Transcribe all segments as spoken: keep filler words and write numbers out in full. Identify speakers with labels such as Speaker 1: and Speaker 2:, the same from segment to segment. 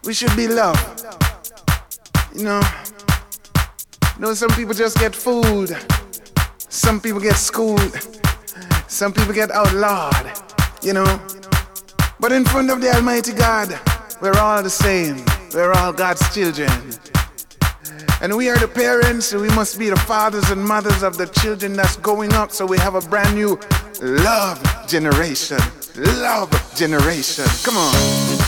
Speaker 1: We should be loved. You know, you know, some people just get fooled. Some people get schooled. Some people get outlawed, you know. But in front of the Almighty God, we're all the same. We're all God's children. And we are the parents, so we must be the fathers and mothers of the children that's going up, so we have a brand new love generation. Love generation. Come on.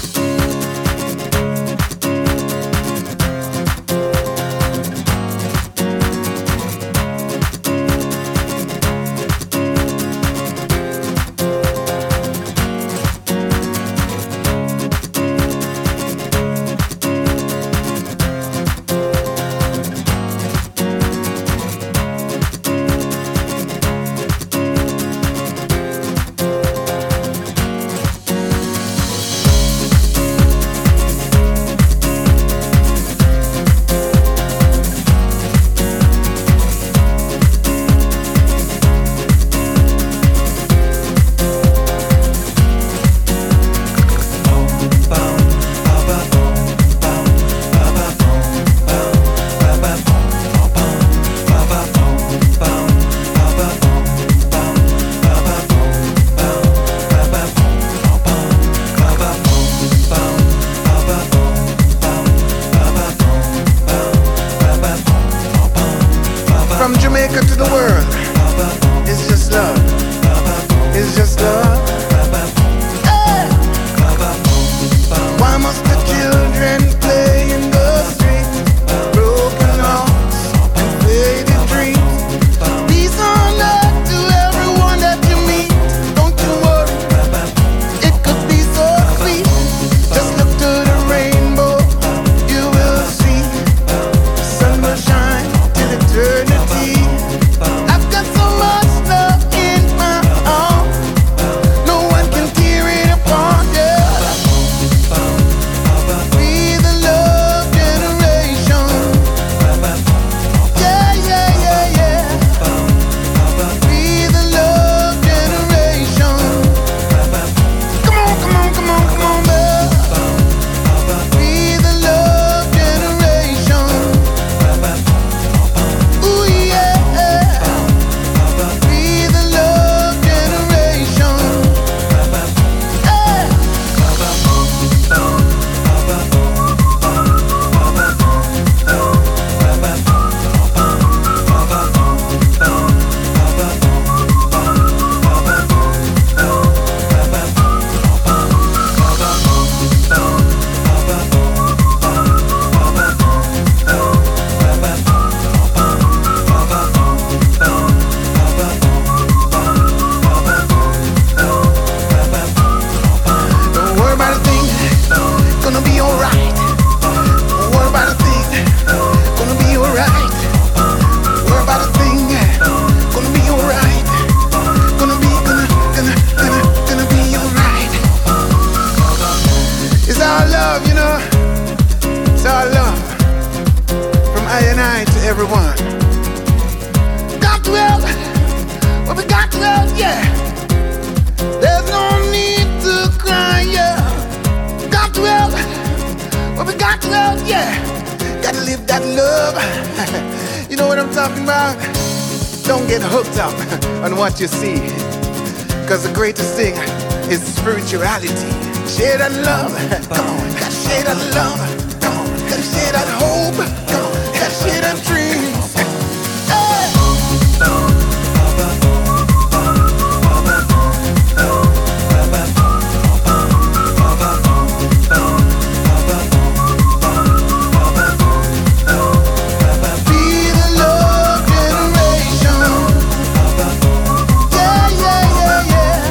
Speaker 2: You see, because the greatest thing is spirituality. Share that love, come on, gotta share that love, come on, gotta share that hope, come on, gotta share that dreams.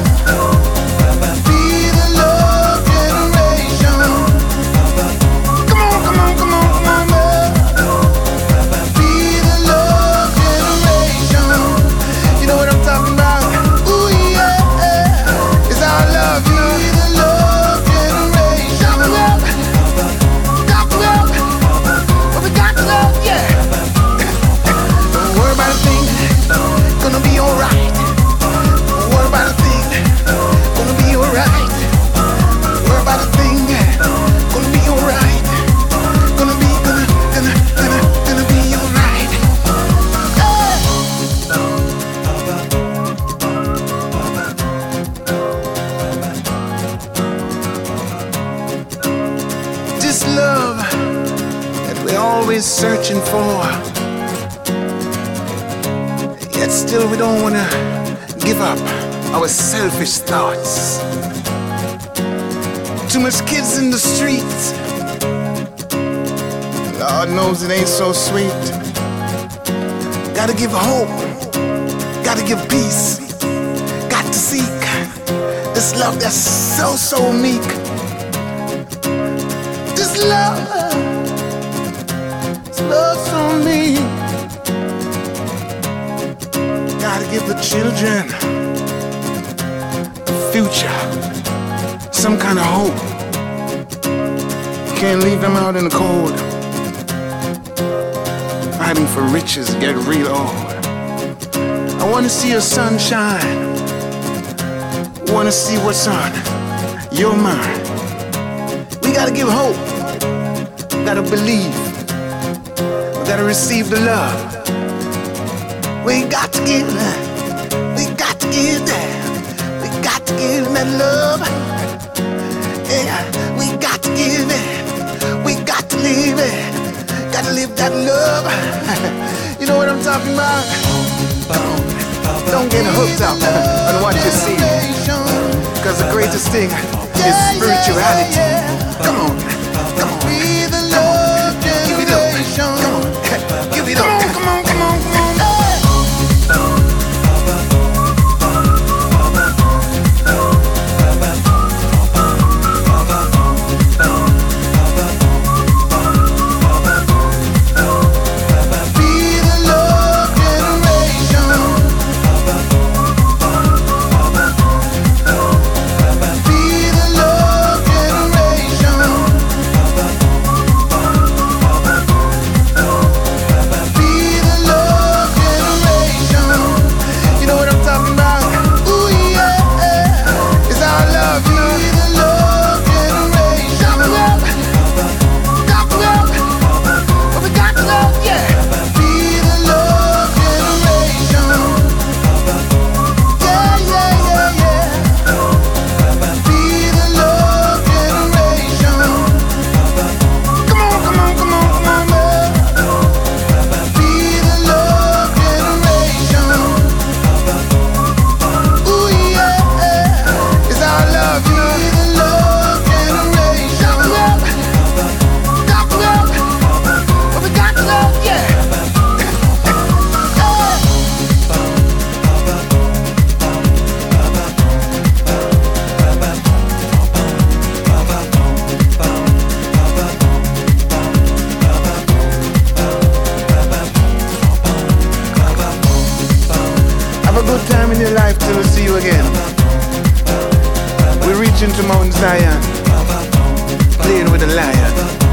Speaker 1: Come always searching for. Yet still we don't wanna give up our selfish thoughts. Too much kids in the streets. Lord knows it ain't so sweet. Gotta give hope, gotta give peace, got to seek this love that's so, so meek. This love, this love so meek. Gotta give the children a future, some kind of hope. Can't leave them out in the cold, fighting for riches, get real old. I wanna see your sun shine, wanna see what's on your mind. We gotta give hope, gotta believe, we gotta receive the love. We got to give, we got to give that, we got to give that love. Yeah, we got to give it, we got to live it, gotta live that love. You know what I'm talking about? Don't get hooked up on what you see, cause the greatest thing is spirituality. Come on, come on, be the love generation. Come on, give it up. Come on, come on, come on. Time in your life till we see you again. We're reaching to Mount Zion, playing with the lion.